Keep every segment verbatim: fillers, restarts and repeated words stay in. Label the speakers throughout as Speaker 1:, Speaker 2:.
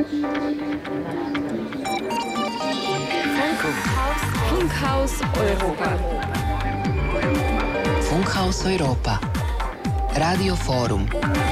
Speaker 1: Funkhaus Europa.
Speaker 2: Funkhaus Europa. Radio Forum.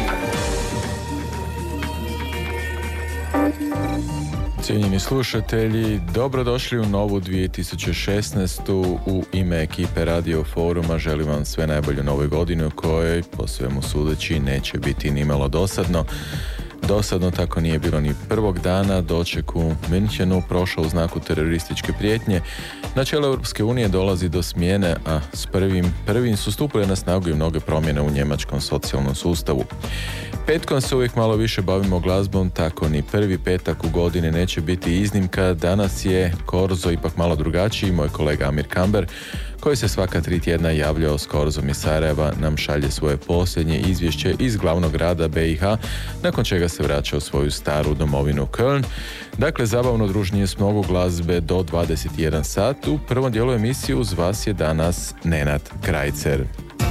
Speaker 3: Cijenjeni slušatelji, dobrodošli u novu dvije tisuće šesnaestu. U ime ekipe Radio Foruma želim vam sve najbolje u novoj godini u kojoj, po svemu sudeći, neće biti nimalo dosadno. Dosadno tako nije bilo ni prvog dana. Doček u Münchenu prošao u znaku terorističke prijetnje. Na čelu Europske unije dolazi do smjene, a s prvim, prvim su stupile na snagu i mnoge promjene u njemačkom socijalnom sustavu. Petkom se uvijek malo više bavimo glazbom, tako ni prvi petak u godini neće biti iznimka. Danas je Korzo ipak malo drugačiji. Moj kolega Amir Kamber, koji se svaka tri tjedna javljao s Korzom iz Sarajeva, nam šalje svoje posljednje izvješće iz glavnog grada be i ha, nakon čega se vraća u svoju staru domovinu Köln. Dakle, zabavno druženje s mnogo glazbe do dvadeset jedan sat. U prvom dijelu emisije uz vas je danas Nenad Krajcer.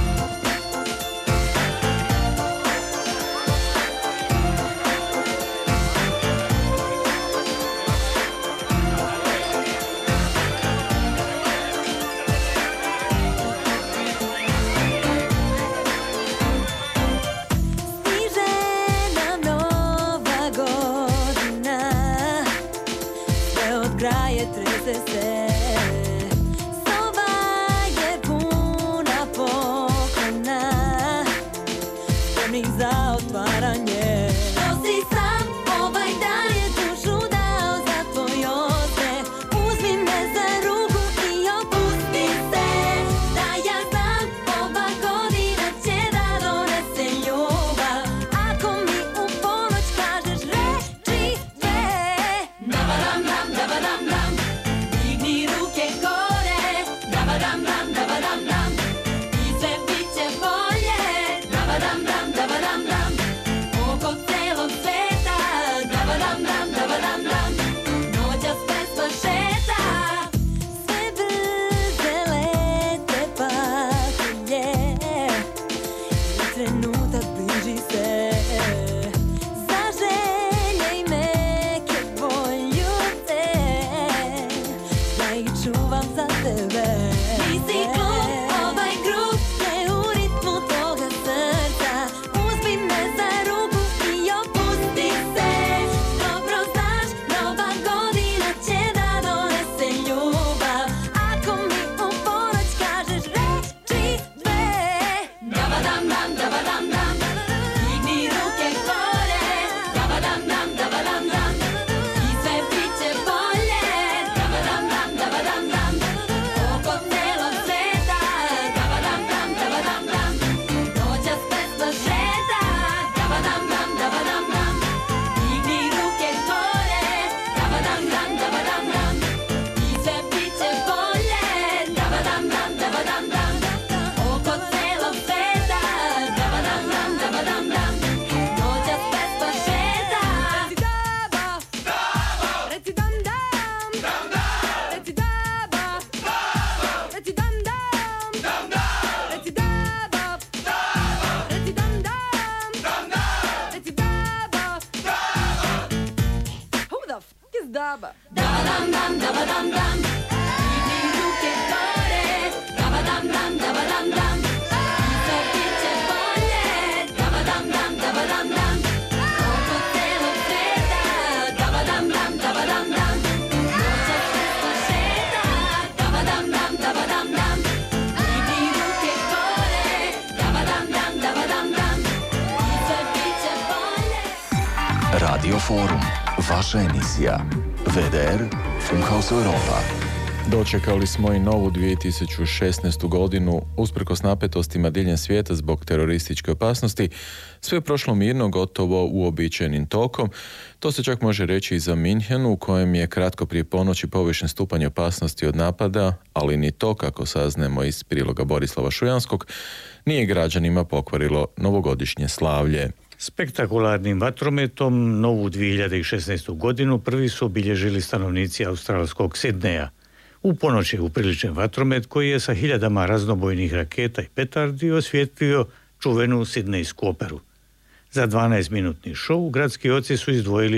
Speaker 4: Radio Forum, vaša emisija. ve de er, Funkhaus Europa.
Speaker 3: Dočekali smo i novu dvije tisuće šesnaestu godinu, usprkos napetostima diljem svijeta zbog terorističke opasnosti. Sve je prošlo mirno, gotovo uobičajenim tokom. To se čak može reći i za München, u kojem je kratko prije ponoći povišen stupanj opasnosti od napada, ali ni to, kako saznemo iz priloga Borislava Šujanskog, nije građanima pokvarilo novogodišnje slavlje.
Speaker 5: Spektakularnim vatrometom novu dvije tisuće šesnaestu godinu prvi su obilježili stanovnici australskog Sidneja. U ponoć je upriličen vatromet koji je sa hiljadama raznobojnih raketa i petardi osvijetlio čuvenu sidnejsku operu. Za dvanaestminutni šou gradski oci su izdvojili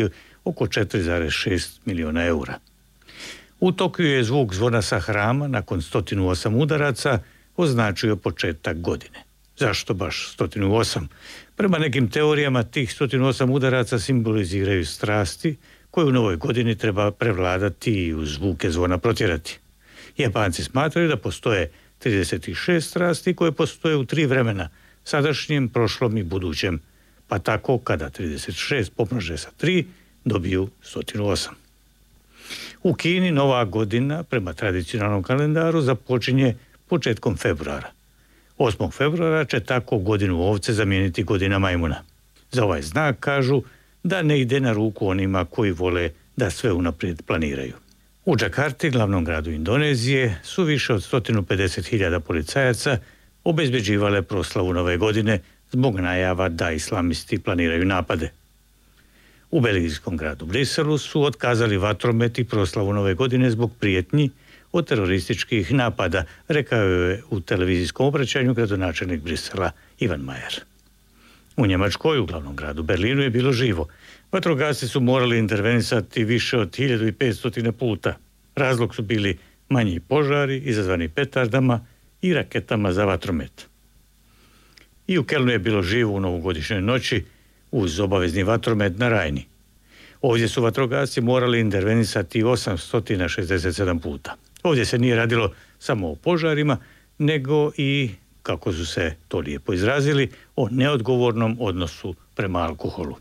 Speaker 5: oko četiri zarez šest miliona eura. U Tokiju je zvuk zvona sa hrama nakon sto osam udaraca označio početak godine. Zašto baš sto osam? Prema nekim teorijama tih sto osam udaraca simboliziraju strasti koje u novoj godini treba prevladati i uz zvuke zvona protjerati. Japanci smatraju da postoje trideset šest strasti koje postoje u tri vremena, sadašnjem, prošlom i budućem, pa tako kada trideset šest pomnože sa tri dobiju sto osam. U Kini nova godina prema tradicionalnom kalendaru započinje početkom februara. osmog februara će tako godinu ovce zamijeniti godina majmuna. Za ovaj znak kažu da ne ide na ruku onima koji vole da sve unaprijed planiraju. U Džakarti, glavnom gradu Indonezije, su više od sto pedeset hiljada policajaca obezbeđivale proslavu nove godine zbog najava da islamisti planiraju napade. U belgijskom gradu Briselu su otkazali vatromet i proslavu nove godine zbog prijetnji od terorističkih napada, rekao je u televizijskom obraćanju gradonačelnik Brisela Ivan Majer. U Njemačkoj, u glavnom gradu Berlinu, je bilo živo. Vatrogasci su morali intervenisati više od hiljadu petsto puta. Razlog su bili manji požari izazvani petardama i raketama za vatromet. I u Kelnu je bilo živo u novogodišnjoj noći uz obavezni vatromet na Rajni. Ovdje su vatrogasci morali intervenisati osamsto šezdeset sedam puta. Ovdje se nije radilo samo o požarima, nego i, kako su se to lijepo izrazili, o neodgovornom odnosu prema alkoholu.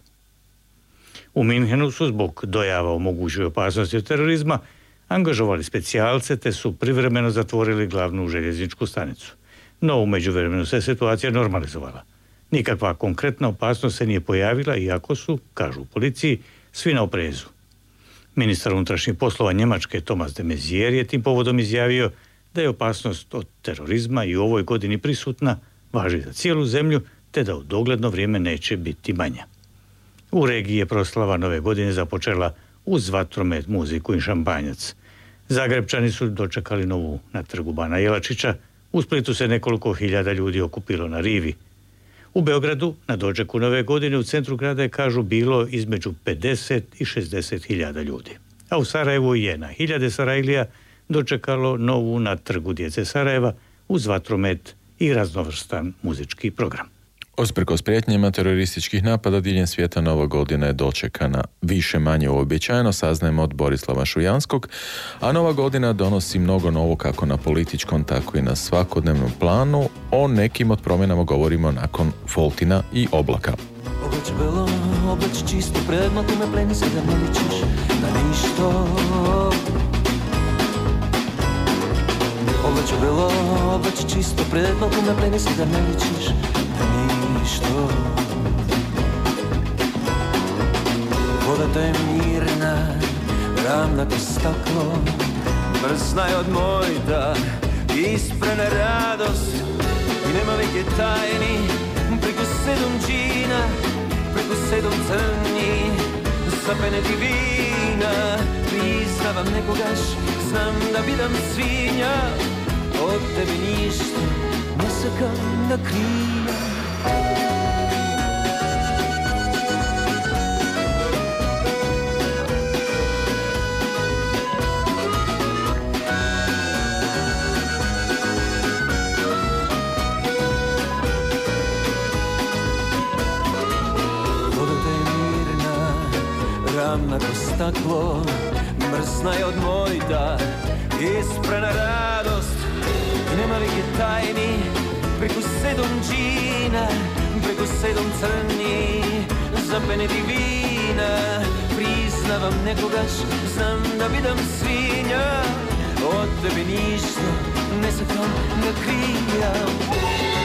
Speaker 5: U Minhenu su zbog dojava o mogućoj opasnosti od terorizma angažovali specijalce te su privremeno zatvorili glavnu željezničku stanicu. No, u međuvremenu se situacija normalizovala. Nikakva konkretna opasnost se nije pojavila, iako su, kažu u policiji, svi na oprezu. Ministar unutrašnjih poslova Njemačke Thomas de Maizière je tim povodom izjavio da je opasnost od terorizma i u ovoj godini prisutna, važi za cijelu zemlju, te da u dogledno vrijeme neće biti manja. U regiji je proslava nove godine započela uz vatromet, muziku i šampanjac. Zagrebčani su dočekali novu na trgu Bana Jelačića, u Splitu se nekoliko hiljada ljudi okupilo na rivi. U Beogradu na dočeku nove godine u centru grada je, kažu, bilo između pedeset i šezdeset hiljada ljudi. A u Sarajevu je na hiljade Sarajlija dočekalo novu na trgu djece Sarajeva uz vatromet i raznovrstan muzički program.
Speaker 3: Usprkos prijetnjama terorističkih napada diljem svijeta, nova godina je dočekana više manje uobičajeno, saznajemo od Borislava Šujanskog, a nova godina donosi mnogo novo kako na političkom, tako i na svakodnevnom planu. O nekim od promjenama govorimo nakon Foltina i Oblaka.
Speaker 1: Obleć belo, obleć čisto, predno tu me pleni se da ne ličiš na ništo. Obleć belo, obleć čisto, predno tu me pleni se da ne ličiš na ništo. Voda to je mirna, ravna ko staklo, mrzna je od mojda, isprena radost i nema veke tajni, preko sedam džina, preko sedam crni, zapene ti vina, priznavam nekogaš, znam da bidam svinja, od tebe ništa ne sakam da krijem. Ravna ko staklo, mrzna je od mojda, isprena radost i nema vike tajni, preko sedam džina, preko sedam crni, zapene ti vina, priznavam nekogaš, znam da bidam svinja, od tebe ništa ne sakam da krijam.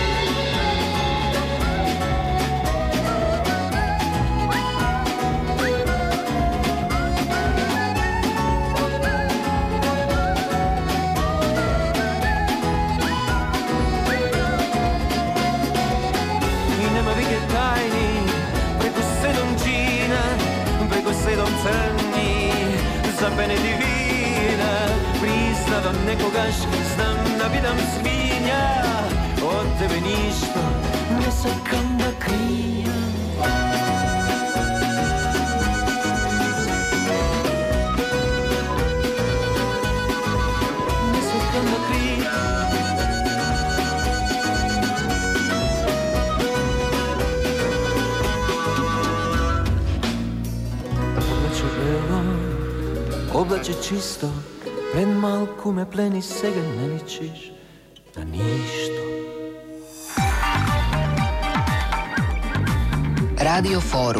Speaker 1: Zapene ti vina, priznavam nekogaš, znam da bidam svinja, od tebe ništa ne sakam da krijem. oblače čisto, pred malku me pleni, сега ne ličiš na ništo.
Speaker 2: Radio Forum.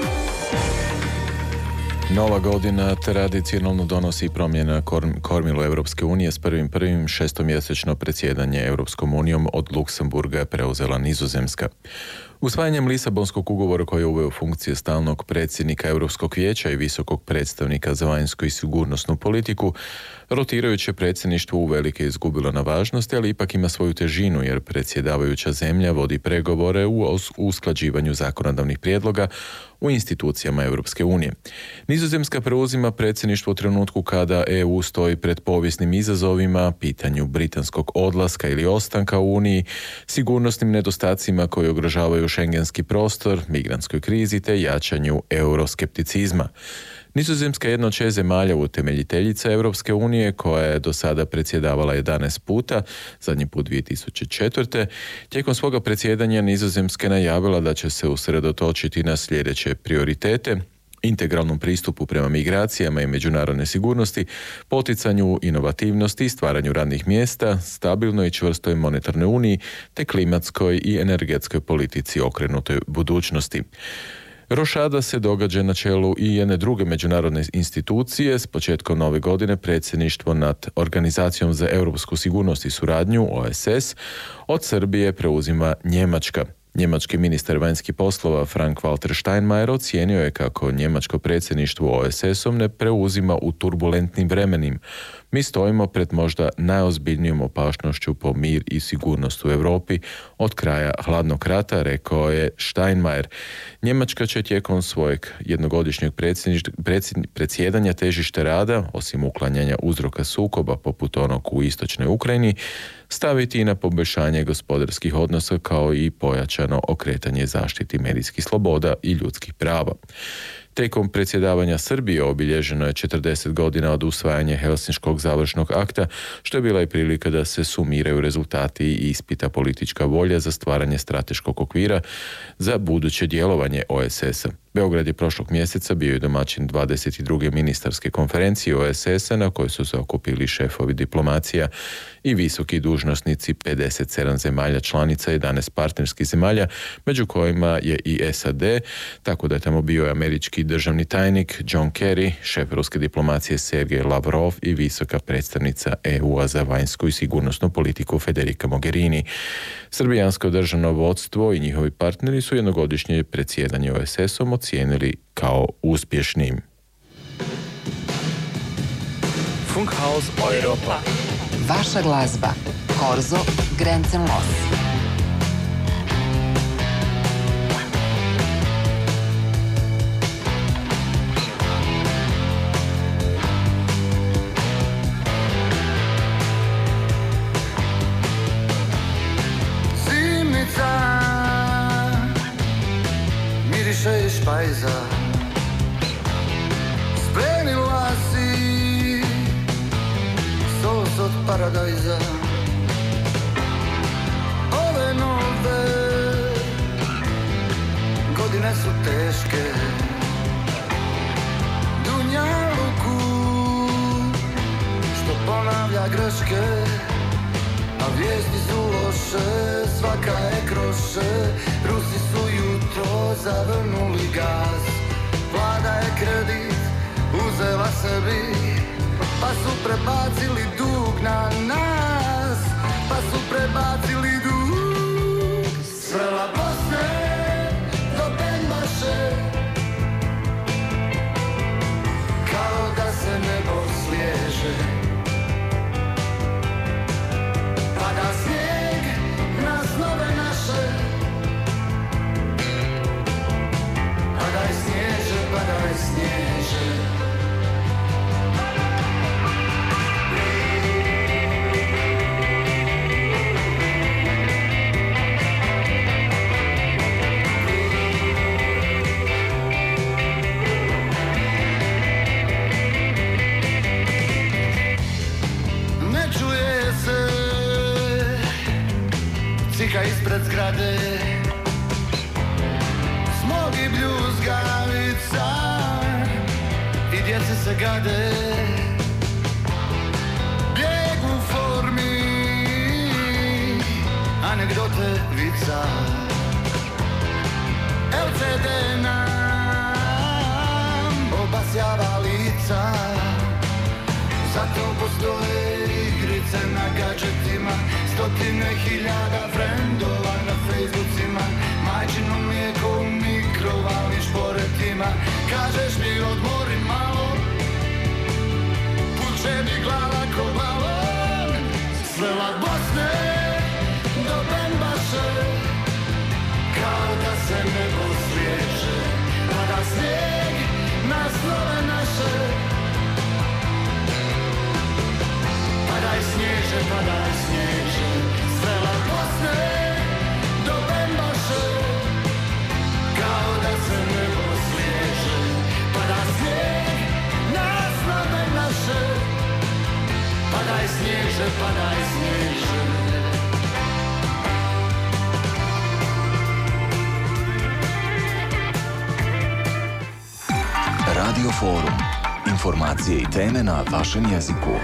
Speaker 3: Nova godina tradicionalno donosi promjena korm, kormilu Europske unije. S prvim prvim šestomjesečno predsjedanje Europskom unijom od Luksemburga je preuzela Nizozemska. Usvajanjem Lisabonskog ugovora koji je uveo funkcije stalnog predsjednika Europskog vijeća i visokog predstavnika za vanjsku i sigurnosnu politiku, rotirajuće predsjedništvo uvelike izgubilo na važnosti, ali ipak ima svoju težinu jer predsjedavajuća zemlja vodi pregovore u usklađivanju zakonodavnih prijedloga u institucijama Europske unije. Nizozemska preuzima predsjedništvo u trenutku kada E U stoji pred povijesnim izazovima, pitanju britanskog odlaska ili ostanka u Uniji, sigurnosnim nedostacima koji ugrožavaju šengenski prostor, migrantskoj krizi te jačanju euroskepticizma. Nizozemska je jedna od šest zemalja utemeljiteljica Europske unije koja je do sada predsjedavala jedanaest puta, zadnji put dvije tisuće četvrte. Tijekom svoga predsjedanja Nizozemska je najavila da će se usredotočiti na sljedeće prioritete: integralnom pristupu prema migracijama i međunarodne sigurnosti, poticanju inovativnosti i stvaranju radnih mjesta, stabilnoj i čvrstoj monetarnoj uniji te klimatskoj i energetskoj politici okrenutoj budućnosti. Rošada se događa na čelu i jedne druge međunarodne institucije. S početkom nove godine predsjedništvo nad Organizacijom za europsku sigurnost i suradnju, O S S, od Srbije preuzima Njemačka. Njemački ministar vanjskih poslova Frank-Walter Steinmeier ocijenio je kako njemačko predsjedništvo O S S-om ne preuzima u turbulentnim vremenima. Mi stojimo pred možda najozbiljnijom opasnošću po mir i sigurnost u Europi od kraja hladnog rata, rekao je Steinmeier. Njemačka će tijekom svojeg jednogodišnjeg predsjedanja težište rada, osim uklanjanja uzroka sukoba poput onog u istočnoj Ukrajini, staviti i na poboljšanje gospodarskih odnosa kao i pojačano okretanje zaštiti medijskih sloboda i ljudskih prava. Tijekom predsjedavanja Srbije obilježeno je četrdeset godina od usvajanja Helsinškog završnog akta, što je bila i prilika da se sumiraju rezultati i ispita politička volja za stvaranje strateškog okvira za buduće djelovanje O S S-a. Beograd je prošlog mjeseca bio i domaćin dvadeset druge ministarske konferencije O S S-a na kojoj su se okupili šefovi diplomacija i visoki dužnosnici pedeset sedam zemalja članica, jedanaest partnerskih zemalja, među kojima je i S A D, tako da je tamo bio američki državni tajnik John Kerry, šef ruske diplomacije Sergej Lavrov i visoka predstavnica E U-a za vanjsku i sigurnosnu politiku Federica Mogherini. Srbijansko državno vodstvo i njihovi partneri su jednogodišnje predsjedanje O S S-om ocijenili kao uspješnim.
Speaker 2: Funkhaus Europa. Vaša glazba. Korzo, Grenzenlos.
Speaker 6: Špajza, spremila si sos od paradajza. Ove nove godine su teške, dunjaluku što ponavlja greške, a vijesti su loše, svaka je kroše. Rusi su jutro zavrnuli gaz, vlada je kredit uzela sebi, pa su prebacili dug na nas, pa su prebacili dug srela Bosne do Benbaše, kao da se nebo sliježe. Pada snijeg na snove naše, padaj snježe, padaj snježe. Ne čuje se cika ispred zgrade, smog i bljuzgavica i djece se gade, bijeg u formi, anegdote vica, el ce de nam obasjava lica. Zato postoje igrice na gadžetima, stotine hiljada frendova na Facebookima, majčino mlijeko u mikrovalnim šporetima. Kažeš mi odmori malo, puče mi glava ko balon, svela Bosne do Bembaše, kao da se nebo svijeće, pada snijeg na slove naše. Padaj snježe, padaj snježe, svela Bosne do Bembaše, kao da se nebo sliježe. Padaj snijeg na slove naše, padaj snježe, padaj snježe.
Speaker 4: Radio Forum. Informacije i teme na vašem jeziku.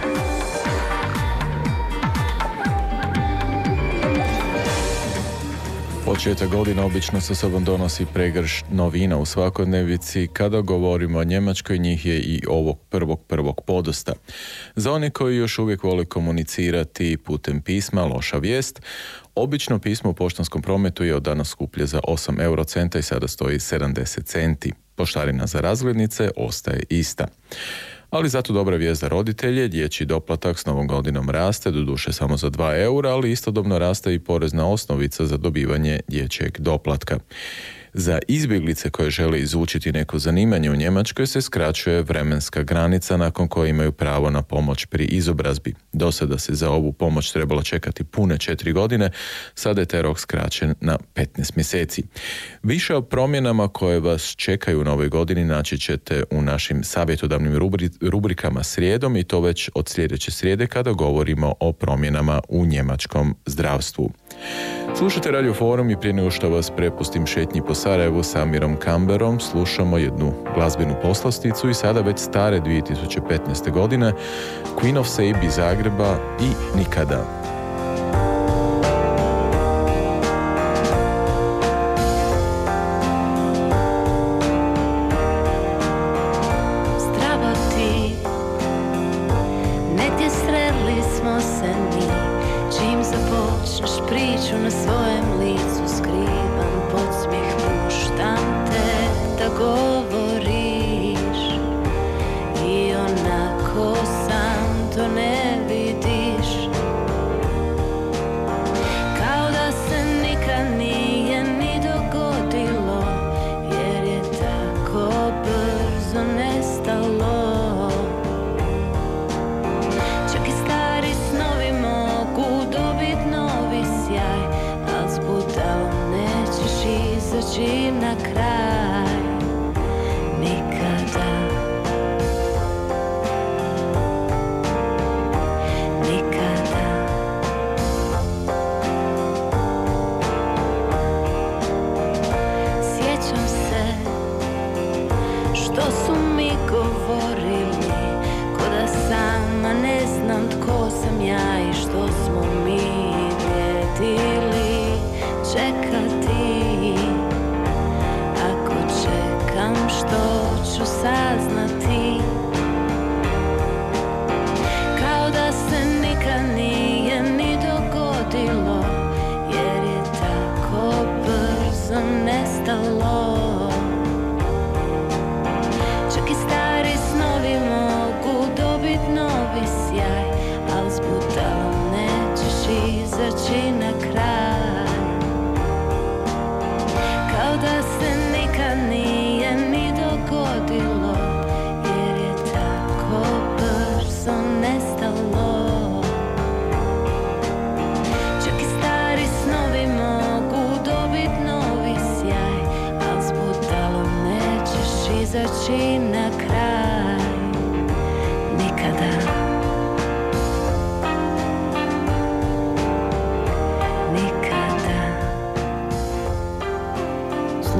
Speaker 3: Početak godine obično sa sobom donosi pregršt novina u svakodnevici. Kada govorimo o Njemačkoj, njih je i ovog prvog prvog podosta. Za one koji još uvijek vole komunicirati putem pisma, loša vijest. Obično pismo u poštanskom prometu je od danas skuplje za osam eurocenta i sada stoji sedamdeset centi. Poštarina za razglednice ostaje ista. Ali zato dobra vijest za roditelje, dječji doplatak s novom godinom raste, doduše samo za dva eura, ali istodobno raste i porezna osnovica za dobivanje dječjeg doplatka. Za izbjeglice koje žele izučiti neko zanimanje u Njemačkoj se skraćuje vremenska granica nakon koje imaju pravo na pomoć pri izobrazbi. Do sada se za ovu pomoć trebalo čekati pune četiri godine, sada je taj rok skraćen na petnaest mjeseci. Više o promjenama koje vas čekaju u novoj godini naći ćete u našim savjetodavnim rubri, rubrikama srijedom i to već od sljedeće srijede kada govorimo o promjenama u njemačkom zdravstvu. Slušajte Radio Forum i prije nego što vas prepustim šetnji po Sarajevu sa Amirom Kamberom, slušamo jednu glazbenu poslasticu i sada već stare dvije tisuće petnaeste. godine Queen of Sabe iz Zagreba i Nikada.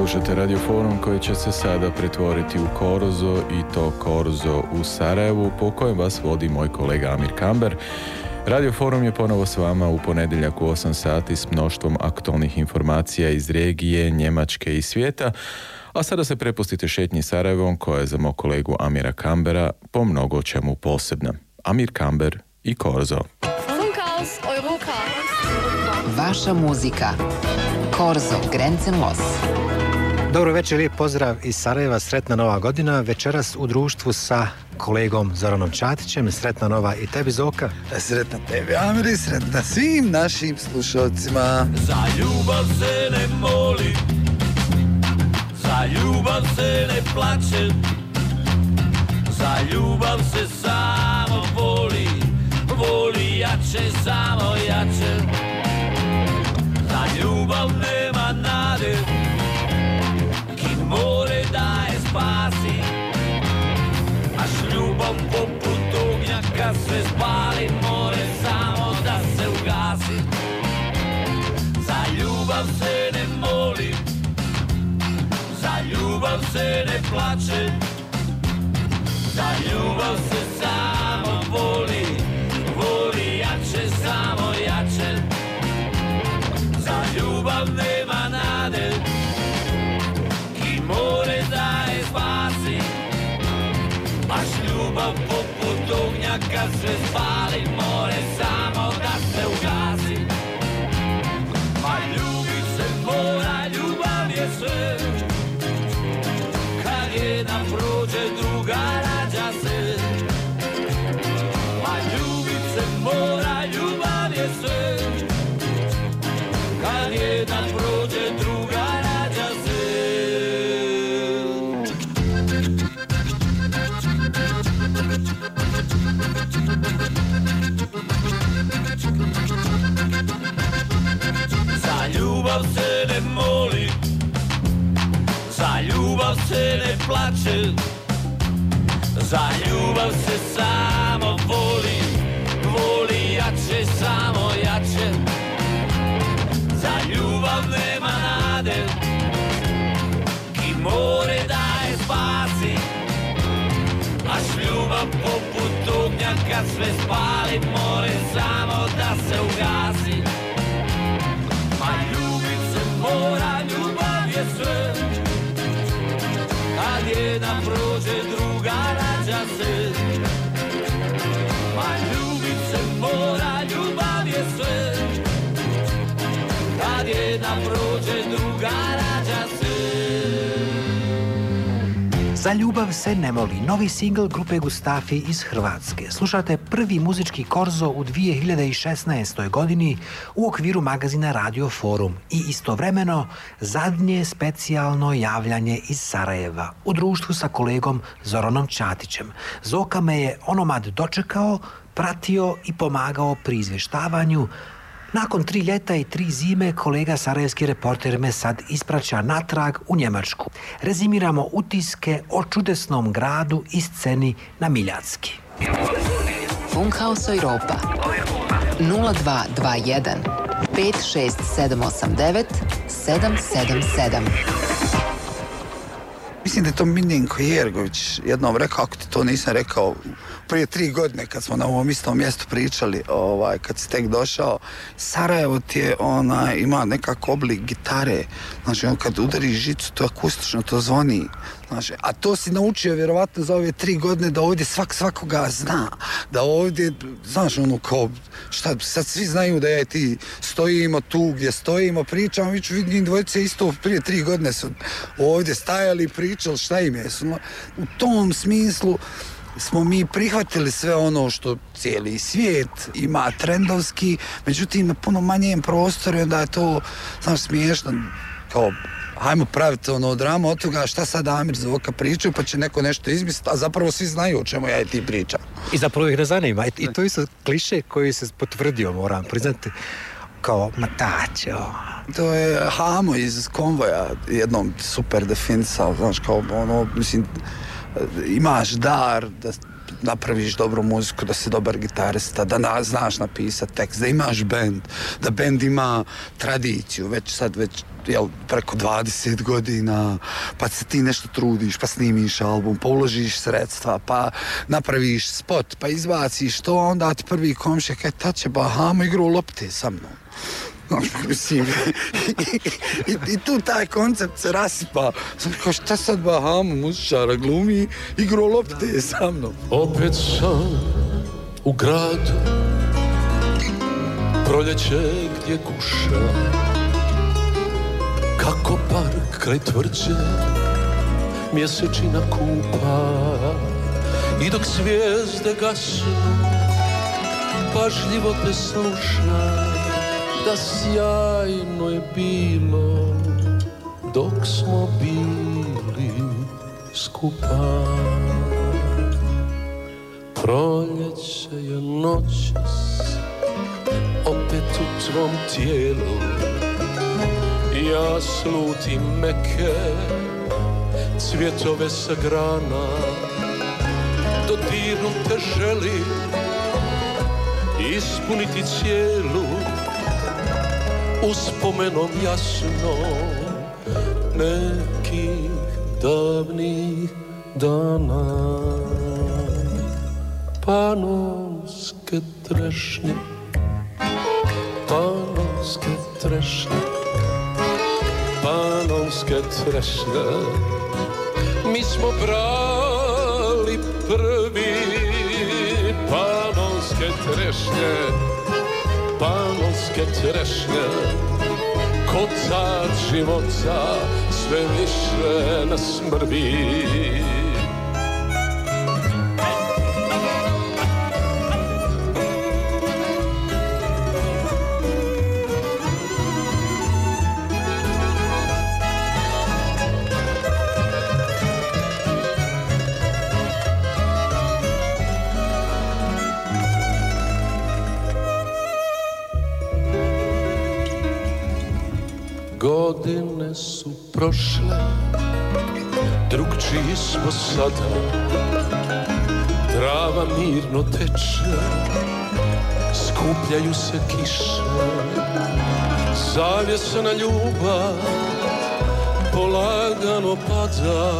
Speaker 3: Slušate Radio Forum koji će se sada pretvoriti u Korzo i to Korzo u Sarajevu po kojem vas vodi moj kolega Amir Kamber. Radio Forum je ponovo s vama u ponedjeljak u osam sati s mnoštvom aktualnih informacija iz regije, Njemačke i svijeta, a sada se prepustite šetnji Sarajevom koja je za mog kolegu Amira Kambera po mnogo čemu posebna. Amir Kamber i Korzo.
Speaker 7: Funkhaus Europa.
Speaker 2: Vaša muzika. Korzo Grenzenlos.
Speaker 8: Dobro večer, lijep pozdrav iz Sarajeva, sretna nova godina. Večeras u društvu sa kolegom Zoranom Čatićem. Sretna nova i tebi, Zoka.
Speaker 9: Sretna tebi, Amiri, sretna svim našim slušalcima.
Speaker 1: Za ljubav se ne moli, za ljubav se ne plače, za ljubav se samo voli, voli jače, samo jače. Za ljubav nema nade, ki more daje spasi, až ljubav poput ognjaka sve spali, more samo da se ugasi. Za ljubav se ne moli, za ljubav se ne plače, za ljubav se samo voli, voli jače, samo jače. Za ljubav nema nade, ki more daje spasi, až ljubav poput ognjaka sve spali, more samo da se ugasi. Ma ljubit se mora, ljubav je sve, kad jedna prođe druga rađa se. Ma ljubit se mora, ljubav je sve, kad jedna prođe druga rađa se. Za ljubav se ne moli, za ljubav se ne plače, za ljubav se samo voli, voli jače, samo jače. Za ljubav nema nade, ki more daje spasi, až ljubav poput ognjaka sve spali, more samo da se ugasi. Ma ljubit se mora, ljubav je sve, kad jedna prođe druga rađa se. Ma ljubit se mora, ljubav je sve, kad jedna prođe druga rađa se.
Speaker 8: Za ljubav se ne moli, novi singl grupe Gustafi iz Hrvatske. Slušate prvi muzički Korzo u dvije hiljade šesnaestoj godini u okviru magazina Radio Forum i istovremeno zadnje specijalno javljanje iz Sarajeva u društvu sa kolegom Zoranom Čatićem. Zoka me je onomad dočekao, pratio i pomagao pri izvještavanju. Nakon tri ljeta i tri zime, kolega sarajevski reporter me sad ispraća natrag u Njemačku. Rezimiramo utiske o čudesnom gradu i sceni na Miljacki.
Speaker 2: Funkhaus Europa. nula dva dva jedan pet šest sedam osam devet sedam sedam sedam.
Speaker 9: Mislim da je to Miljenko Jergović jednom rekao, ako ti to nisam rekao, prije tri godine kad smo na ovom istom mjestu pričali, ovaj, kad si tek došao, Sarajevo ti je, ona, ima nekako oblik gitare, znači on kad udari žicu, to akustično, to zvoni, znači, a to si naučio vjerovatno za ove tri godine da ovdje svak svakoga zna, da ovdje, znaš, ono kao, šta, sad svi znaju da ja i ti stojimo tu gdje stojimo, pričamo, viću, vidim dvojice isto prije tri godine su ovdje stajali i pričali šta im je, su, u tom smislu smo mi prihvatili sve ono što cijeli svijet ima trendovski, međutim na puno manjem prostoru i onda je to, znaš, smiješno, kao, hajmo praviti ono dramu od toga šta sad Amir Zoka pričaju, pa će neko nešto izmisliti, a zapravo svi znaju o čemu ja i ti pričam.
Speaker 8: I zapravo ih ne zanima. I, i to je kliše koji se potvrdio, moram priznati, kao Mataćo.
Speaker 9: To je Hamo iz Konvoja jednom super definisao, znaš, kao ono, mislim, imaš dar da napraviš dobru muziku, da si dobar gitarista, da na, znaš napisati tekst, da imaš bend, da bend ima tradiciju, već sad već jel, preko dvadeset godina, pa se ti nešto trudiš, pa snimiš album, pa uložiš sredstva, pa napraviš spot, pa izbaciš to, onda ti prvi komšija kaj ta će Bahama igru lopte sa mnom. Mislim, i, i tu taj koncept se rasipa. Sam kao šta sad Bahama muzičara glumi igru lopte sa mnom.
Speaker 10: Opet sam u gradu, proljeće gdje kuša, kako park kraj tvrđe mjesečina kupa, i dok zvijezde gasu pažljivo te sluša, da sjajno je bilo dok smo bili skupa. Proljeće je noćas opet u tvom tijelu, ja slutim meke cvjetove sa grana, dodirnut te želim ispuniti cijelu uspomenom jasno nekih davnih dana. Panonske trešnje, panonske trešnje, panonske trešnje, mi smo brali prvi. Panonske trešnje, panonske trešnje, kotač života sve više nas mrvi. Godine su prošle, drugčiji smo sada, trava mirno teče, skupljaju se kiše, zavjesna ljubav polagano pada.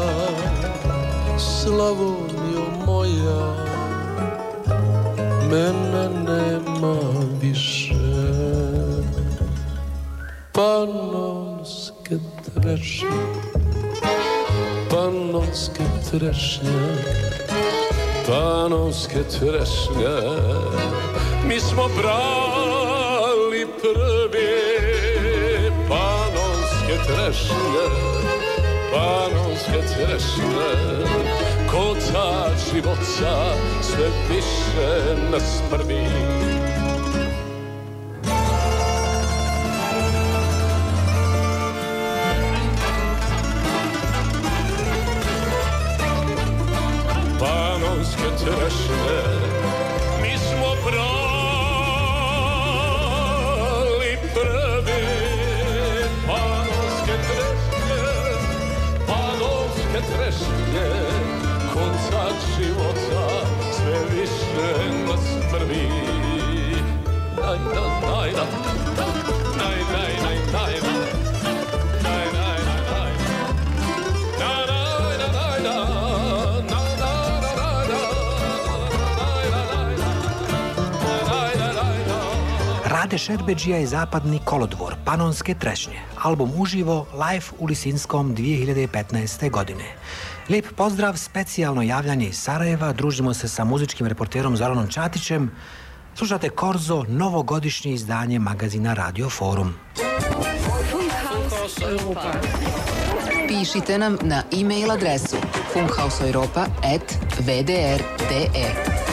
Speaker 10: Slavonijo moja, mene nema više. Panonske trešnje, panonske trešnje, panonske trešnje, mi smo brali prvi. Panonske trešnje, panonske trešnje, kotač života sve više nas mrvi. Panonske trešnje, mi smo brali prvi. Panonske trešnje, panonske trešnje, kotač života sve više nas mrvi. Naj, naj, naj, naj, naj, naj, naj, naj, naj.
Speaker 8: Rade Šerbedžija i Zapadni kolodvor, Panonske trešnje, album uživo live u Lisinskom dvije hiljade petnaeste. godine. Lijep pozdrav, specijalno javljanje iz Sarajeva, družimo se sa muzičkim reporterom Zoranom Čatićem. Slušate Korzo, novogodišnje izdanje magazina Radio Forum.
Speaker 2: Pišite nam na e-mail adresu funkhauseeuropa at v d r punto d e.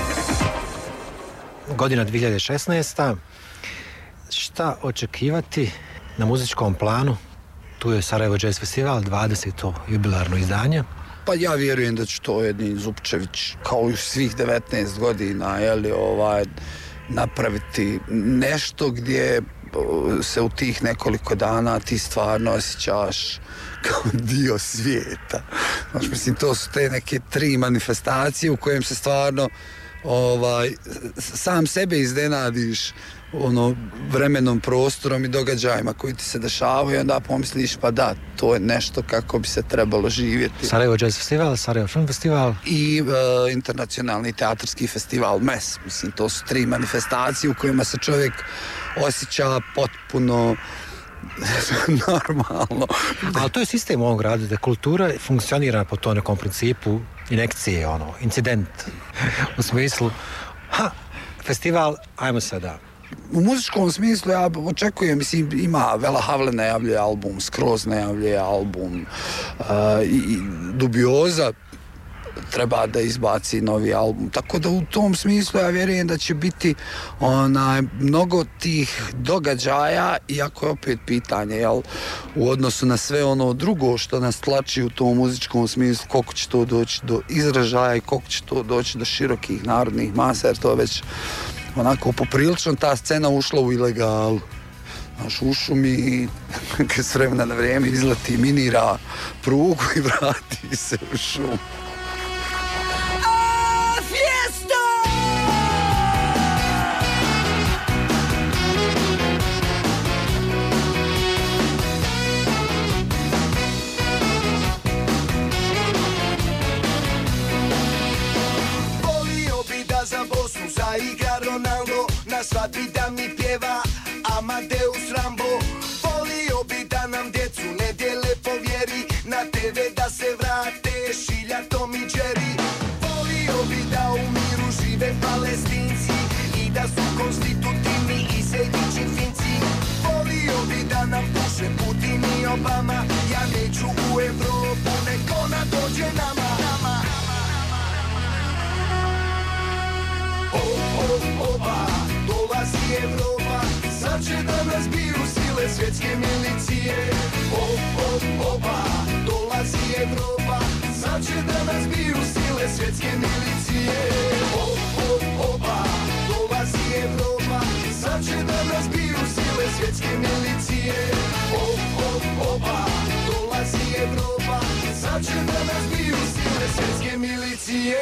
Speaker 8: Godina dvije hiljade šesnaesta. Šta očekivati na muzičkom planu? Tu je Sarajevo Jazz Festival, dvadeseto jubilarno izdanje.
Speaker 9: Pa ja vjerujem da će to Edin Zupčević, kao i svih devetnaest godina, jeli, ovaj, napraviti nešto gdje se u tih nekoliko dana ti stvarno osjećaš kao dio svijeta. Znači, mislim, to su te neke tri manifestacije u kojem se stvarno ovaj, sam sebe iznenadiš ono, vremenom, prostorom i događajima koji ti se dešavaju i onda pomisliš pa da, to je nešto kako bi se trebalo živjeti.
Speaker 8: Sarajevo Jazz Festival, Sarajevo Film Festival
Speaker 9: i uh, internacionalni teatarski festival M E S. Mislim, to su tri manifestacije u kojima se čovjek osjeća potpuno normalno.
Speaker 8: Ali to je sistem u ovom gradu, da kultura funkcionira po tom nekom principu injekcije, ono, incident. U smislu, ha, festival, ajmo sada.
Speaker 9: U muzičkom smislu ja očekujem, mislim, ima Vela Havle najavljuje album, Skroz najavljuje album, uh, i Dubioza treba da izbaci novi album. Tako da u tom smislu ja vjerujem da će biti onaj, mnogo tih događaja, iako je opet pitanje, jel, u odnosu na sve ono drugo što nas tlači u tom muzičkom smislu, koliko će to doći do izražaja i koliko će to doći do širokih narodnih masa, jer to je već onako poprilično ta scena ušla u ilegalu. Znaš, u šumi i s vremena na vrijeme izleti, minira prugu i vrati se u šumu.
Speaker 6: Zaigra Ronaldo, na svadbi da mi pjeva Amadeus Rambo. Volio bi da nam djecu nedjelje po vjeri, na te ve da se vrate Šilja, Tom i Jerry. Volio bi da u miru žive Palestinci i da su konstitutivni i Sejdić i Finci. Volio bi da nam puše Putin i Obama, ja neću u Evropu, nek ona dođe nama, nama. Oba, dolazi Evropa, sad će da nas biju sile svjetske milicije. O, o, oba, dolazi Evropa, sad će da nas biju sile svjetske milicije. O, o, oba, dolazi Evropa, sad će da nas biju sile svjetske milicije. O, o, oba, dolazi Evropa, sad će da nas biju sile svjetske milicije.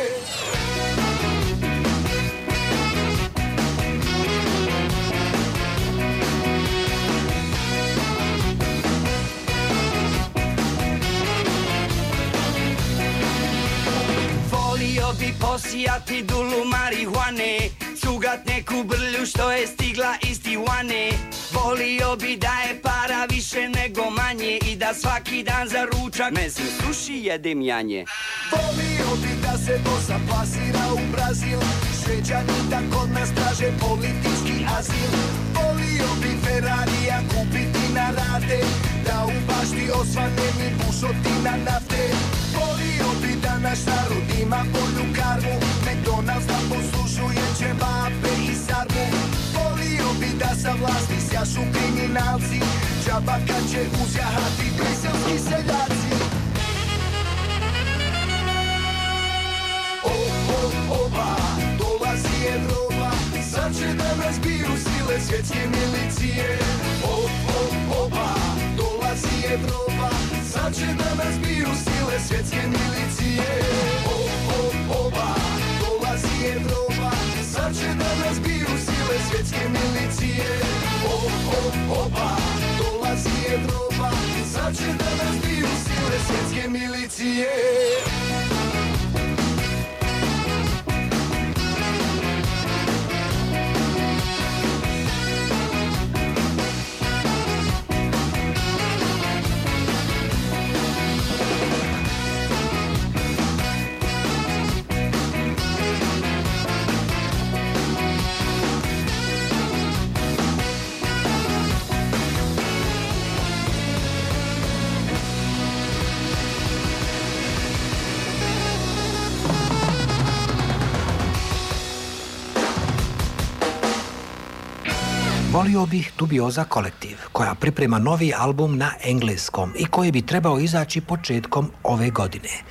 Speaker 11: Volio bi posijati dulu marihuane, cugat neku brlju što je stigla iz Tijuane. Volio bi da je para više nego manje i da svaki dan za ručak mesim suši, jedem janje.
Speaker 6: Volio bi da se Bosa plasira u Brazil, Šveđani da kod nas traže politički azil. Volio bi Ferrarija kupiti na rate, da u bašti osvane mi bušotina nafte. Volio bi da naš narod ima bolju karmu, McDonald's da poslušuje ćevape i sarmu. Volio bi da sa vlasti sjašu kriminalci, džaba kad će uzjahati briselski seljaci. O, o, oba, dolazi Evropa, sad će da nas biju sile svjetske milicije. O, o, oba, dolazi Evropa, sad će da nas biju sile svjetske milicije. O, o, oba, dolazi Evropa, sad će da nas biju sile svjetske milicije. O, o, oba, dolazi Evropa, sad će da nas biju sile svjetske milicije.
Speaker 8: Volio bih Dubioza kolektiv, koja priprema novi album na engleskom i koji bi trebao izaći početkom ove godine.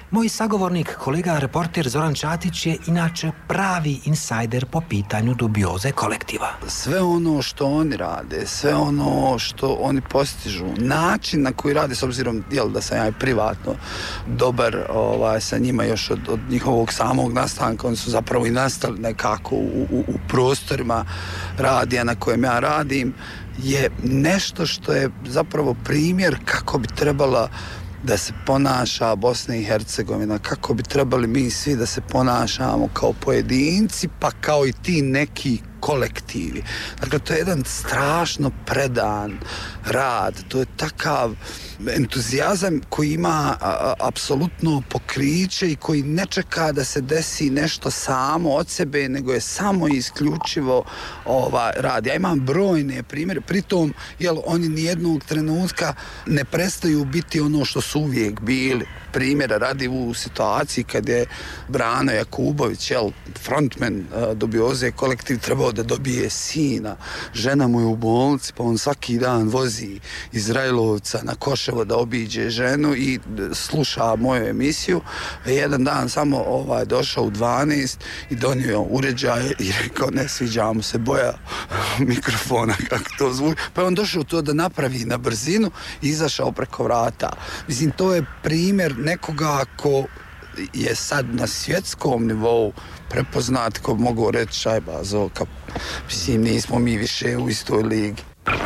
Speaker 8: Moj sagovornik, kolega reporter Zoran Čatić je inače pravi insajder po pitanju dubioze kolektiva.
Speaker 9: Sve ono što oni rade, sve ono što oni postižu, način na koji rade, s obzirom jel, da sam ja privatno dobar ovaj, sa njima još od, od njihovog samog nastanka, oni su zapravo i nastali nekako u, u, u prostorima radija na kojem ja radim, je nešto što je zapravo primjer kako bi trebala da se ponaša Bosna i Hercegovina, kako bi trebali mi svi da se ponašamo kao pojedinci, pa kao i ti neki kolektivi. Dakle, to je jedan strašno predan rad, to je takav entuzijazam koji ima a, a, apsolutno pokriće i koji ne čeka da se desi nešto samo od sebe, nego je samo i isključivo ovaj, rad. Ja imam brojne primjere, pritom, jel, oni nijednog trenutka ne prestaju biti ono što su uvijek bili. Primjera radi u situaciji kad je Brano Jakubović, jel, frontman uh, dubioze kolektiv, trebao da dobije sina. Žena mu je u bolnici, pa on svaki dan vozi iz Rajlovca na Koševo da obiđe ženu i sluša moju emisiju. Jedan dan samo ovaj, došao u dvanaest i donio uređaje i rekao ne sviđa mu se boja mikrofona kako to zvuči. Pa je on došao to da napravi na brzinu i izašao preko vrata. Mislim, to je primjer nekoga ko je sad na svjetskom nivou prepoznat, ko mogu reći šajba Zoka. Mislim, nismo mi više u istoj ligi.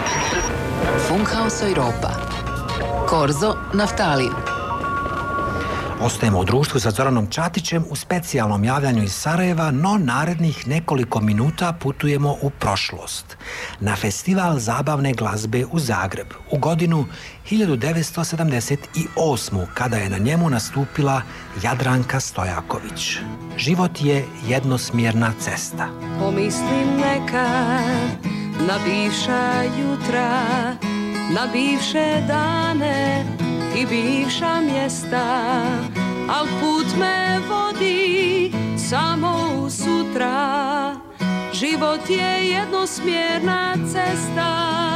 Speaker 2: Funkhaus Europa. Korzo Naftalin.
Speaker 8: Ostajemo u društvu sa Zoranom Čatićem u specijalnom javljanju iz Sarajeva, no narednih nekoliko minuta putujemo u prošlost. Na festival zabavne glazbe u Zagreb u godinu hiljadu devetsto sedamdeset osme. kada je na njemu nastupila Jadranka Stojaković. Život je jednosmjerna cesta.
Speaker 12: Pomislim nekad na bivša jutra, na bivše dane i bivša mjesta, al put me vodi samo u sutra. Život je jednosmjerna cesta,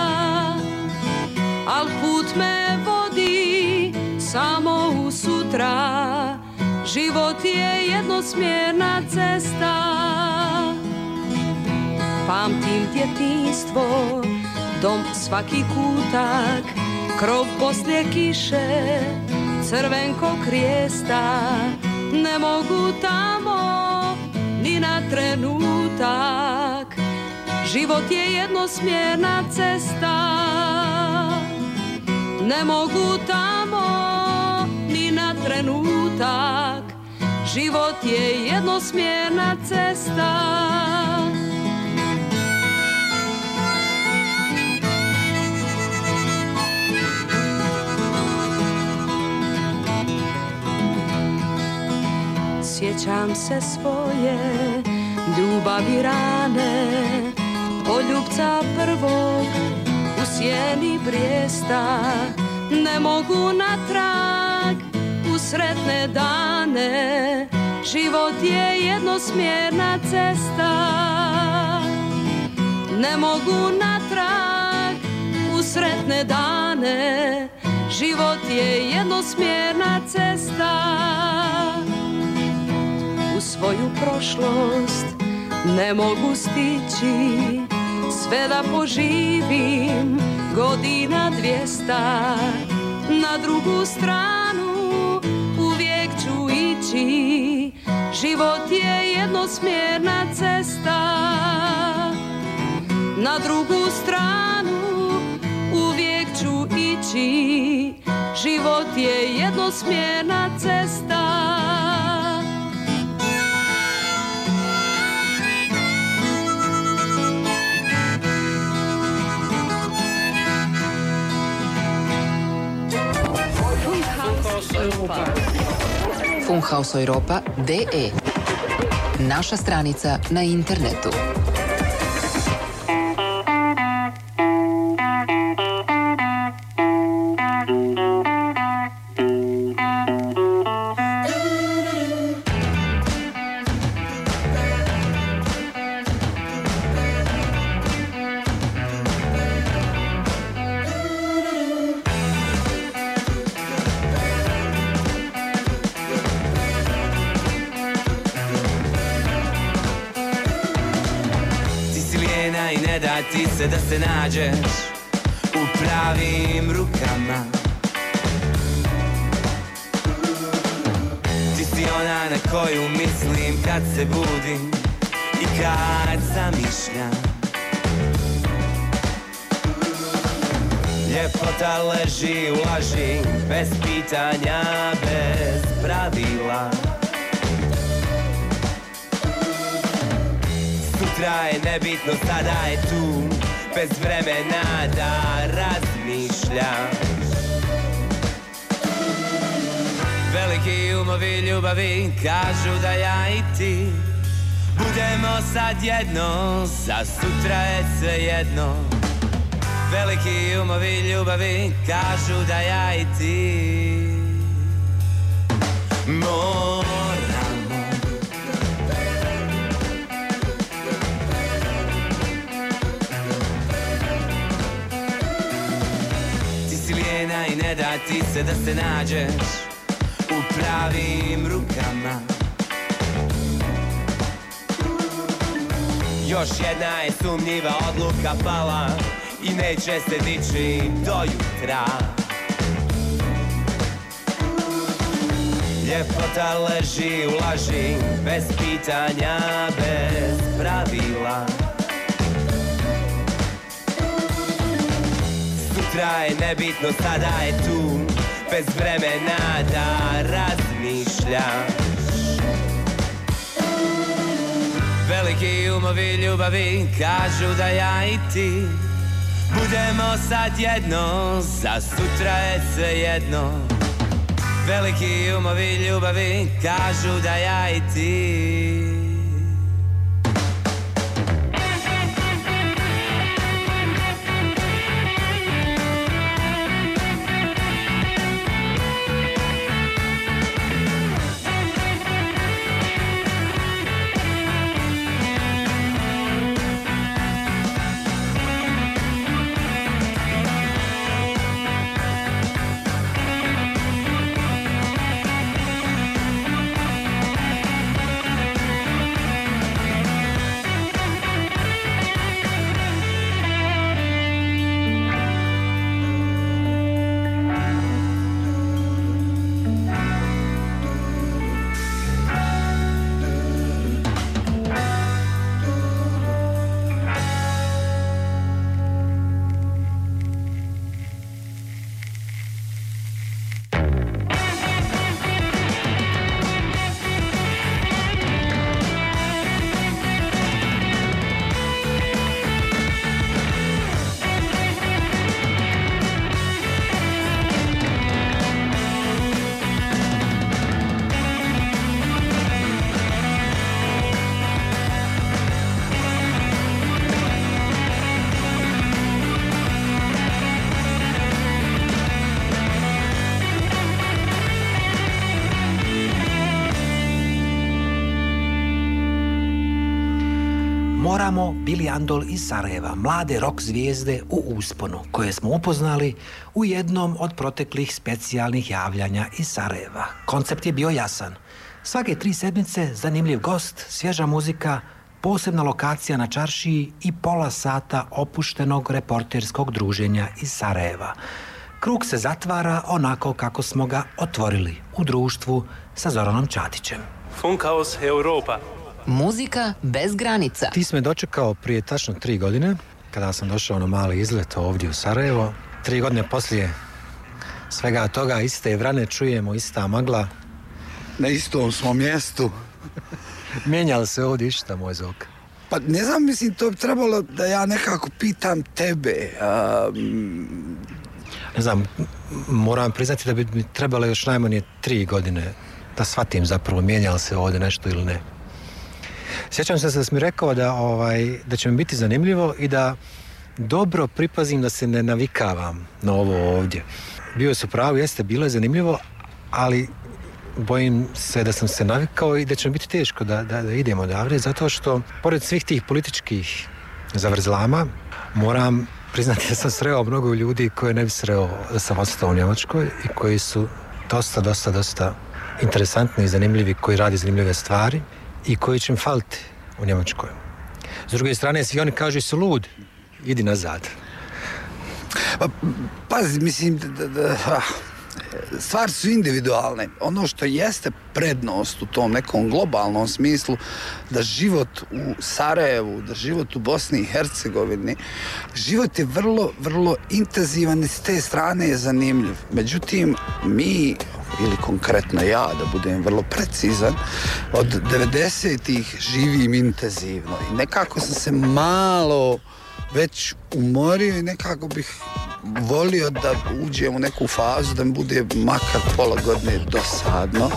Speaker 12: al put me vodi samo u sutra. Život je jednosmjerna cesta. Pamtim djetinjstvo, dom svaki kutak, krov poslije kiše, crvenko krijesta. Ne mogu tamo ni na trenutak. Život je jednosmjerna cesta. Ne mogu tamo ni na trenutak. Život je jednosmjerna cesta. Sjećam se svoje ljubavi rane, poljubca prvog u sjeni Brijesta. Ne mogu natrag u sretne dane. Život je jednosmjerna cesta. Ne mogu natrag u sretne dane. Život je jednosmjerna cesta. U svoju prošlost ne mogu stići, sve da poživim godina dvijesta. Na drugu stranu uvijek ću ići. Život je jednosmjerna cesta. Na drugu stranu uvijek ću ići. Život je jednosmjerna cesta.
Speaker 2: Funkhaus Europa punto de. Naša stranica na internetu.
Speaker 1: lijena i ne da ti se da se nađeš u pravim rukama. Ti si ona na koju mislim kad se budim i kad zamišljam. Ljepota leži u laži, bez pitanja, bez pravila. Sutra je nebitno, sada je tu, bez vremena da razmišljam. Veliki umovi ljubavi kažu da ja i ti budemo sad jedno, za sutra je sve jedno. Veliki umovi ljubavi kažu da ja i ti moramo. Ti si lijena i ne da ti se da se nađeš u pravim rukama. Još jedna je sumnjiva odluka pala i neće se dići do jutra. Ljepota leži u laži, bez pitanja, bez pravila. Sutra je nebitno, sada je tu, bez vremena da razmišljam. Veliki umovi ljubavi kažu da ja i ti budemo sad jedno, za sutra je sve jedno. Veliki umovi ljubavi kažu da ja i ti.
Speaker 8: Moramo Billy Andol iz Sarajeva, mlade rock zvijezde u usponu, koje smo upoznali u jednom od proteklih specijalnih javljanja iz Sarajeva. Koncept je bio jasan. Svake tri sedmice zanimljiv gost, svježa muzika, posebna lokacija na čaršiji i pola sata opuštenog reporterskog druženja iz Sarajeva. Krug se zatvara onako kako smo ga otvorili, u društvu sa Zoranom Čatićem.
Speaker 13: Funkhaus Europa.
Speaker 2: Muzika bez granica.
Speaker 8: Ti si me dočekao prije tačno tri godine, kada sam došao na mali izlet ovdje u Sarajevo. Tri godine poslije svega toga, iste vrane čujemo, ista magla.
Speaker 9: Na istom smo mjestu.
Speaker 8: Mijenja li se ovdje išta, moj Zoka?
Speaker 9: Pa ne znam, mislim, to bi trebalo da ja nekako pitam tebe. Um...
Speaker 8: Ne znam, moram priznati da bi mi trebalo još najmanje tri godine da shvatim zapravo mijenja li se ovdje nešto ili ne. Sjećam se da si mi rekao da, ovaj, da će mi biti zanimljivo i da dobro pripazim da se ne navikavam na ovo ovdje. Bio su pravo, jeste, bilo je zanimljivo, ali bojim se da sam se navikao i da će mi biti teško da, da, da idemo odavde, zato što, pored svih tih političkih zavrzlama, moram priznati da sam sreo mnogo ljudi koje ne bi sreo da sam ostao u Njemačkoj i koji su dosta, dosta, dosta interesantni i zanimljivi, koji radi zanimljive stvari i koji će im faliti u Njemačkoj. S druge strane, svi oni kažu su lud. Idi nazad.
Speaker 9: Pa, pazi, mislim, da, da, da, stvari su individualne. Ono što jeste prednost u tom nekom globalnom smislu, da život u Sarajevu, da život u Bosni i Hercegovini, život je vrlo, vrlo intenzivan i s te strane je zanimljiv. Međutim, mi, ili konkretno ja, da budem vrlo precizan, od devedesetih živim intenzivno i nekako sam se malo već umorio i nekako bih volio da uđem u neku fazu da mi bude makar pola godine dosadno.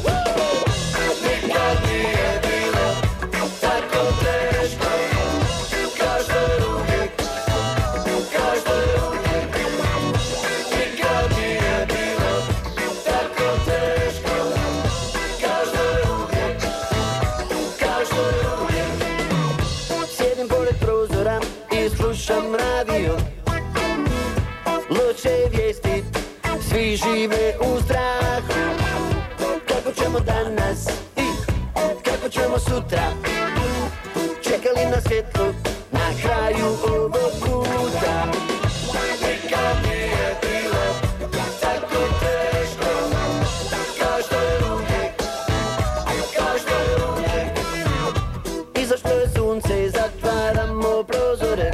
Speaker 14: Slušam radio, loše vijesti, svi žive u strahu. Kako ćemo danas i kako ćemo sutra, čekali na svjetlo na kraju ovog puta. Nikad nije bilo tako teško, kao što je uvijek, kao što je uvijek. Izašlo je sunce, zatvaramo prozore,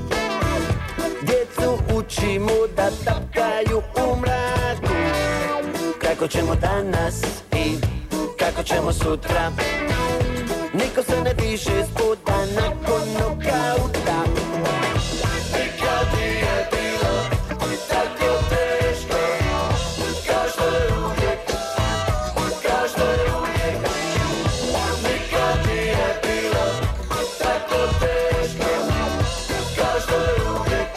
Speaker 14: učimo da tapkaju u mraku. Kako ćemo danas i kako ćemo sutra, niko se ne diše spoda nakon nokauta. Nikad nije bilo tako teško, kao što je uvijek, kao što je uvijek. Nikad nije bilo tako teško, kao što je uvijek.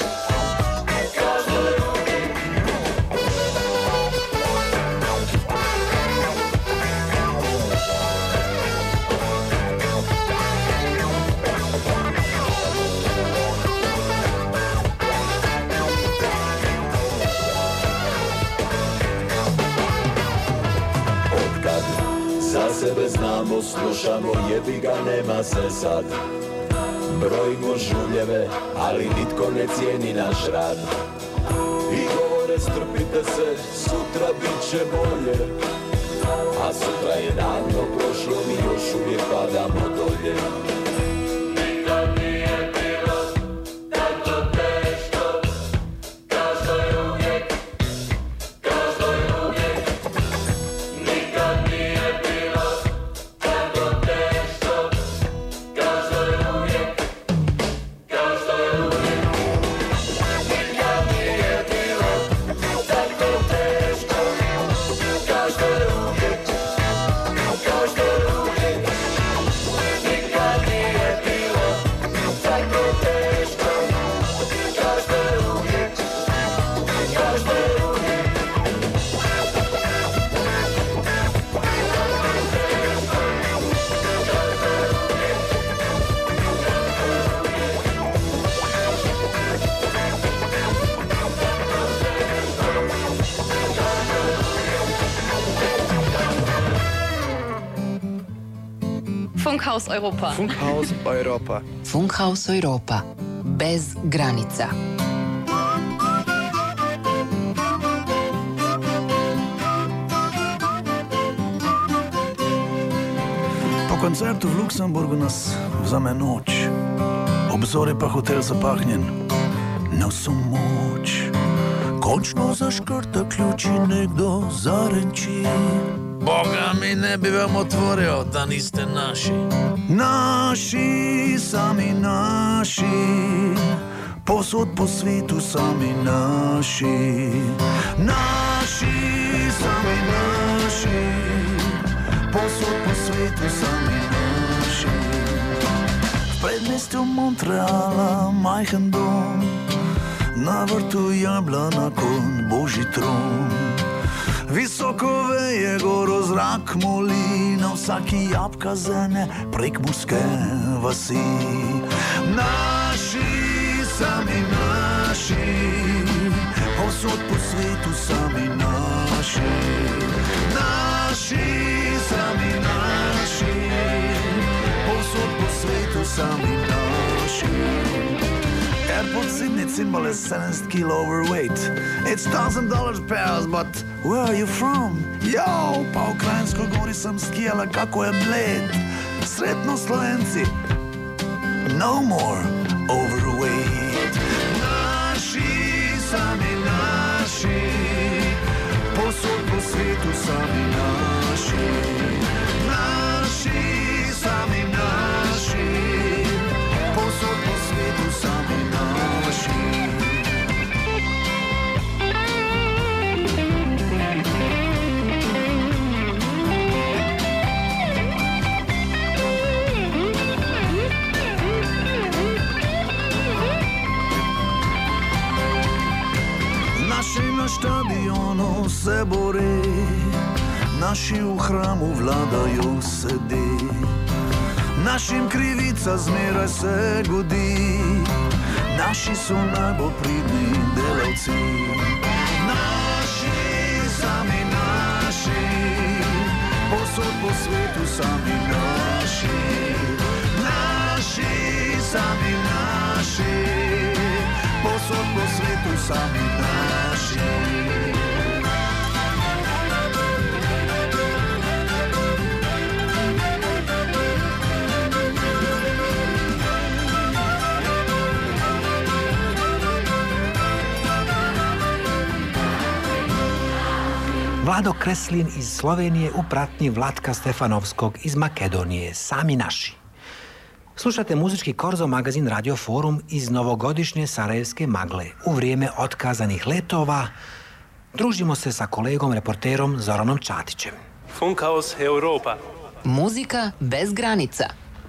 Speaker 15: Za sebe znamo, slušamo, jebi ga, nema se sad. Brojimo žuljeve, ali nitko ne cijeni naš rad. I govore, strpite se, sutra bit će bolje. A sutra je davno prošlo, mi još uvijek padamo dolje. Nikad nije bilo tako teško, kao što je uvijek, kao što je uvijek. Nikad nije bilo tako teško, kao što je uvijek, kao što je uvijek. Nikad nije bilo tako teško, kao što je uvijek, kao što je uvijek. Nikad nije bilo tako teško, kao što je uvijek, kao što je uvijek.
Speaker 7: Funkhaus Europa.
Speaker 16: Funkhaus Europa.
Speaker 2: Funkhaus Europa. Bez granica.
Speaker 17: Po koncertu v Luksemburgu nas vzame noč, obzor je pa hotel zapahnjen na vso moč. Končno zaškrta ključ in nekdo zarenči: Boga mi ne bi vam otvoril, da niste naši. Naši, sami naši, posod po svetu sami naši. Naši, sami naši, posod po svetu sami naši. V predmestju Montreala majhen dom, na vrtu jablana kon božji tron. Visoko veje goro zrak moli, na vsaki jabka zene prek Murske vasi. Naši, sami naši, posod po svetu sami naši. Naši, sami naši, posod po svetu sami naši. Airport Sydney symbol is seventy kilo overweight. It's thousand dollars pairs, but where are you from? Yo, pa u Krajinskoj Gori sam skijala kako je Bled. Sretno Slovenci. No more overweight. Naši, sami naši, posud po svijetu sami naši. Naši, sami naši, posud po svijetu sami naši. Naši na štadionu se bore, naši u hramu vladaju sedi. Našim krivica zmeraj se godi, naši su najbolj pridni delavci. Naši, sami naši, posod po svetu sami naši. Naši, sami naši, posod po svetu sami naši.
Speaker 8: Vlado Kreslin iz Slovenije u pratnji Vlatka Stefanovskog iz Makedonije, sami naši. Slušate muzički korzo magazin Radio Forum iz novogodišnje Sarajevske magle. U vrijeme otkazanih letova družimo se sa kolegom reporterom Zoranom Čatićem.
Speaker 13: Funkhaus Europa.
Speaker 2: Muzika bez granica.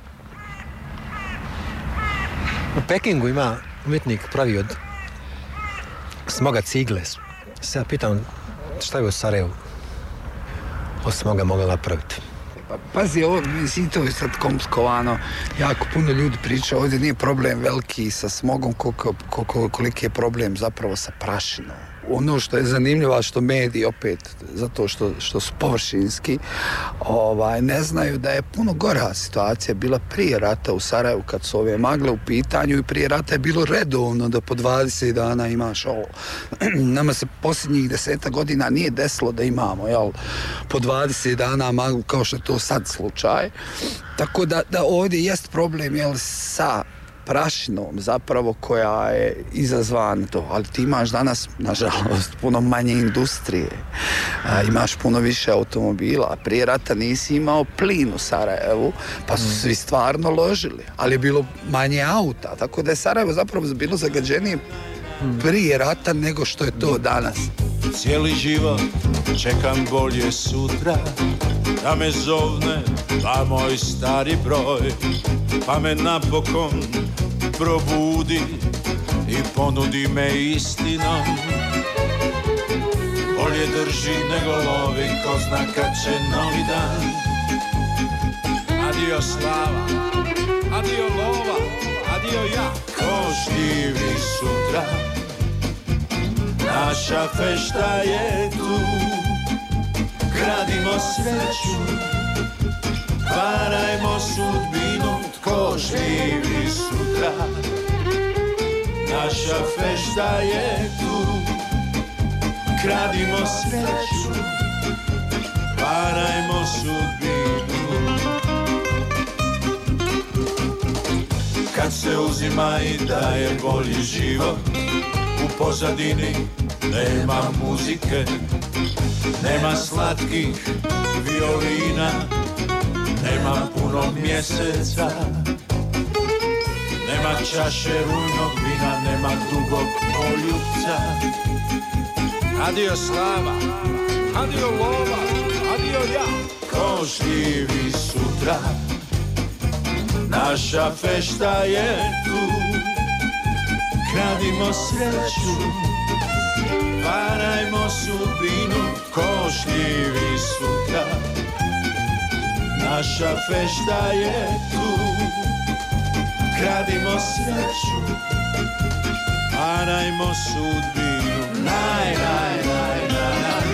Speaker 8: U Pekingu ima umjetnik pravi od smoga cigle. Se ja pitam šta je u Sarajevu od smoga mogla napraviti.
Speaker 9: Pa, pazi, ovo, mislim, to je sad komplikovano. Jako puno ljudi priča, ovdje nije problem veliki sa smogom, koliko, koliko, koliki je problem zapravo sa prašinom. Ono što je zanimljivo, što mediji opet, zato što, što su površinski, ovaj, ne znaju da je puno gora situacija bila prije rata u Sarajevu kad su ove magle u pitanju i prije rata je bilo redovno da po dvadeset dana imaš ovo. Nama se posljednjih deseta godina nije desilo da imamo, jel, po dvadeset dana maglu kao što je to sad slučaj. Tako da, da ovdje jest problem, jel, sa prašinom zapravo koja je izazvan to, ali ti imaš danas, nažalost, puno manje industrije, a, imaš puno više automobila, prije rata nisi imao plin u Sarajevu, pa su svi stvarno ložili, ali je bilo manje auta, tako da je Sarajevo zapravo bilo zagađenije prije rata nego što je to danas.
Speaker 16: Cijeli život čekam bolje sutra, da me zovne pa moj stari broj, pa me napokon probudi i ponudi me istinom. Bolje drži nego lovi, ko zna kad će novi dan. Adio slava, adio lova, adio ja, ko živi sutra. Naša fešta je tu, gradimo sreću, varajmo sudbinu, tko živi sutra. Naša fešta je tu, gradimo sreću, varajmo sudbinu. Kad se uzima i daje bolji život, u pozadini nema muzike, nema slatkih violina, nema puno mjeseca, nema čaše rujnog vina, nema dugog poljupca. Adio slava, adio lova, adio ja, ko živi sutra. Naša fešta je tu, gradimo sreću, varajmo sudbinu, ko živi sutra. Naša fešta je tu, gradimo sreću, varajmo sudbinu. Naj, naj, naj, naj,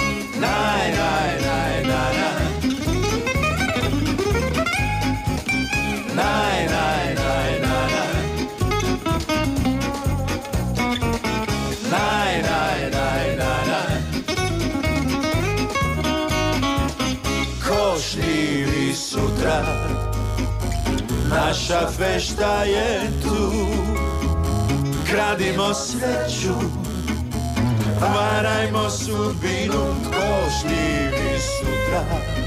Speaker 16: naj, naj, naj, naj, naj.
Speaker 1: sutra. Naša fešta je tu. Kradimo sreću, varajmo sudbinu, tko šljivi sutra.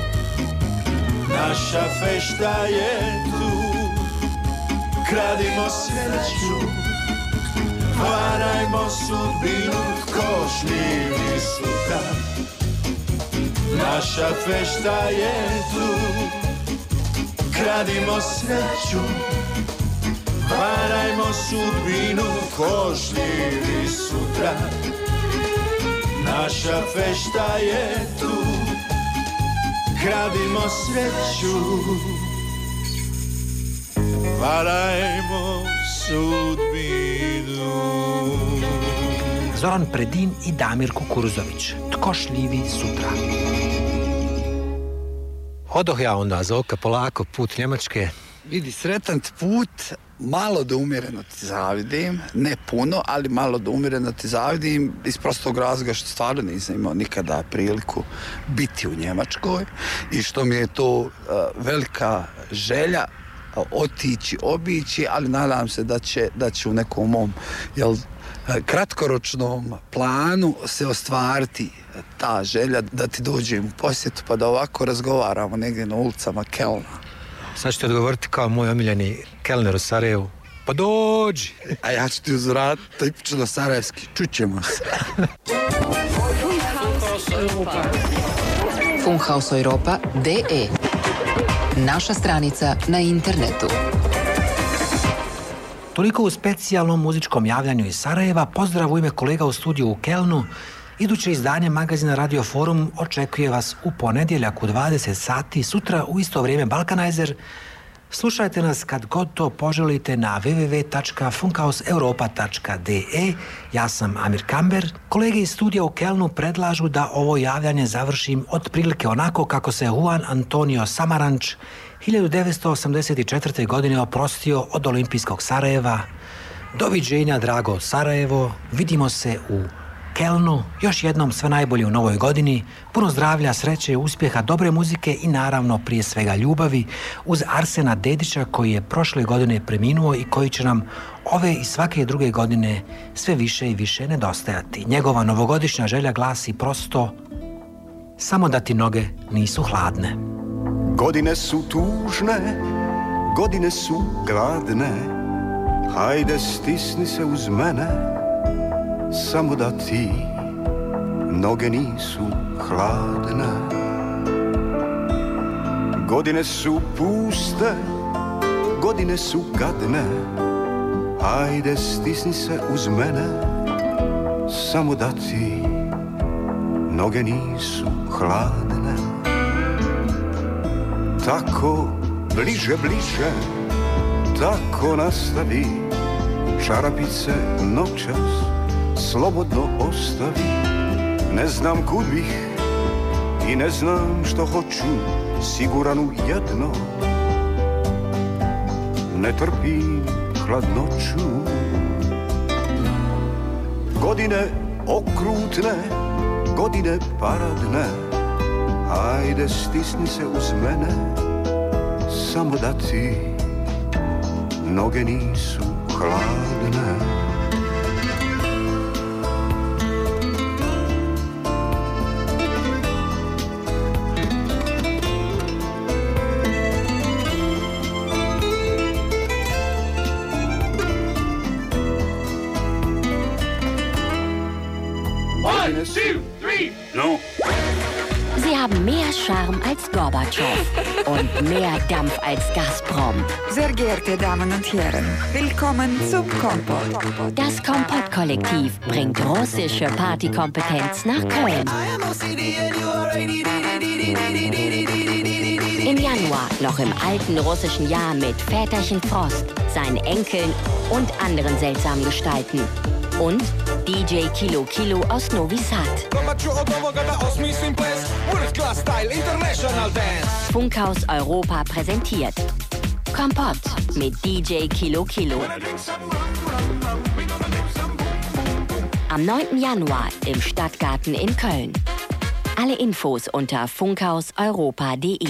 Speaker 1: Naša fešta je tu. Kradimo sreću, varajmo sudbinu, tko šljivi sutra. Naša fešta je tu. Kradimo sreću, varajmo sudbinu, tko šljivi sutra. Naša fešta je tu. Kradimo sreću, varajmo sudbinu.
Speaker 8: Zoran Predin i Damir Kukuruzović. Tko šljivi sutra. Odoh ja onda, Zoka, polako, put Njemačke.
Speaker 9: Vidi, sretan put, malo da umjereno ti zavidim, ne puno, ali malo da umjereno ti zavidim iz prostog razloga što stvarno nisam imao nikada priliku biti u Njemačkoj i što mi je to uh, velika želja uh, otići, obići, ali nadam se da će, da će u nekom mom jel, kratkoročnom planu se ostvariti ta želja da ti dođem u posjetu pa da ovako razgovaramo negdje na ulicama Kelna.
Speaker 8: Sad ću ti odgovoriti kao moj omiljeni kelner u Sarajevu. Pa dođi!
Speaker 9: A ja ću ti uzvratiti tipično sarajevski. Čućemo se.
Speaker 2: Funkhaus Europa D E. Naša stranica na internetu.
Speaker 8: Toliko u specijalnom muzičkom javljanju iz Sarajeva. Pozdrav u ime kolega u studiju u Kelnu. Iduće izdanje magazina Radio Forum očekuje vas u ponedjeljak u dvadeset sati, sutra u isto vrijeme Balkanizer. Slušajte nas kad god to poželite na w w w tačka funkhaus europa tačka d e. Ja sam Amir Kamber. Kolege iz studija u Kelnu predlažu da ovo javljanje završim otprilike onako kako se Juan Antonio Samaranch hiljadu devetsto osamdeset četvrte. godine oprostio od olimpijskog Sarajeva. Doviđenja, drago Sarajevo. Vidimo se u Kelnu. Još jednom sve najbolje u novoj godini. Puno zdravlja, sreće, uspjeha, dobre muzike i naravno prije svega ljubavi uz Arsena Dedića koji je prošle godine preminuo i koji će nam ove i svake druge godine sve više i više nedostajati. Njegova novogodišnja želja glasi prosto: samo da ti noge nisu hladne.
Speaker 18: Godine su tužne, godine su gladne, hajde stisni se uz mene, samo da ti noge nisu hladne. Godine su puste, godine su gadne, hajde stisni se uz mene, samo da ti noge nisu hladne. Tako bliže, bliže, tako nastavi, čarapice noćas slobodno ostavi. Ne znam kud bih i ne znam što hoću, siguran u jedno, ne trpim hladnoću. Godine okrutne, godine paradne, hajde stisni se uz mene, samo da ti noge nisu hladne.
Speaker 19: Sie haben mehr Charme als Gorbatschow und mehr Dampf als Gazprom.
Speaker 20: Sehr geehrte Damen und Herren, willkommen zum Kompott.
Speaker 19: Das Kompott-Kollektiv bringt russische Partykompetenz nach Köln. Im Januar noch im alten russischen Jahr mit Väterchen Frost, seinen Enkeln und anderen seltsamen Gestalten. Und D J Kilo Kilo aus Novi Sad. Funkhaus Europa präsentiert Kompott mit D J Kilo Kilo. Am neunten Januar im Stadtgarten in Köln. Alle Infos unter funkhaus europa punkt de.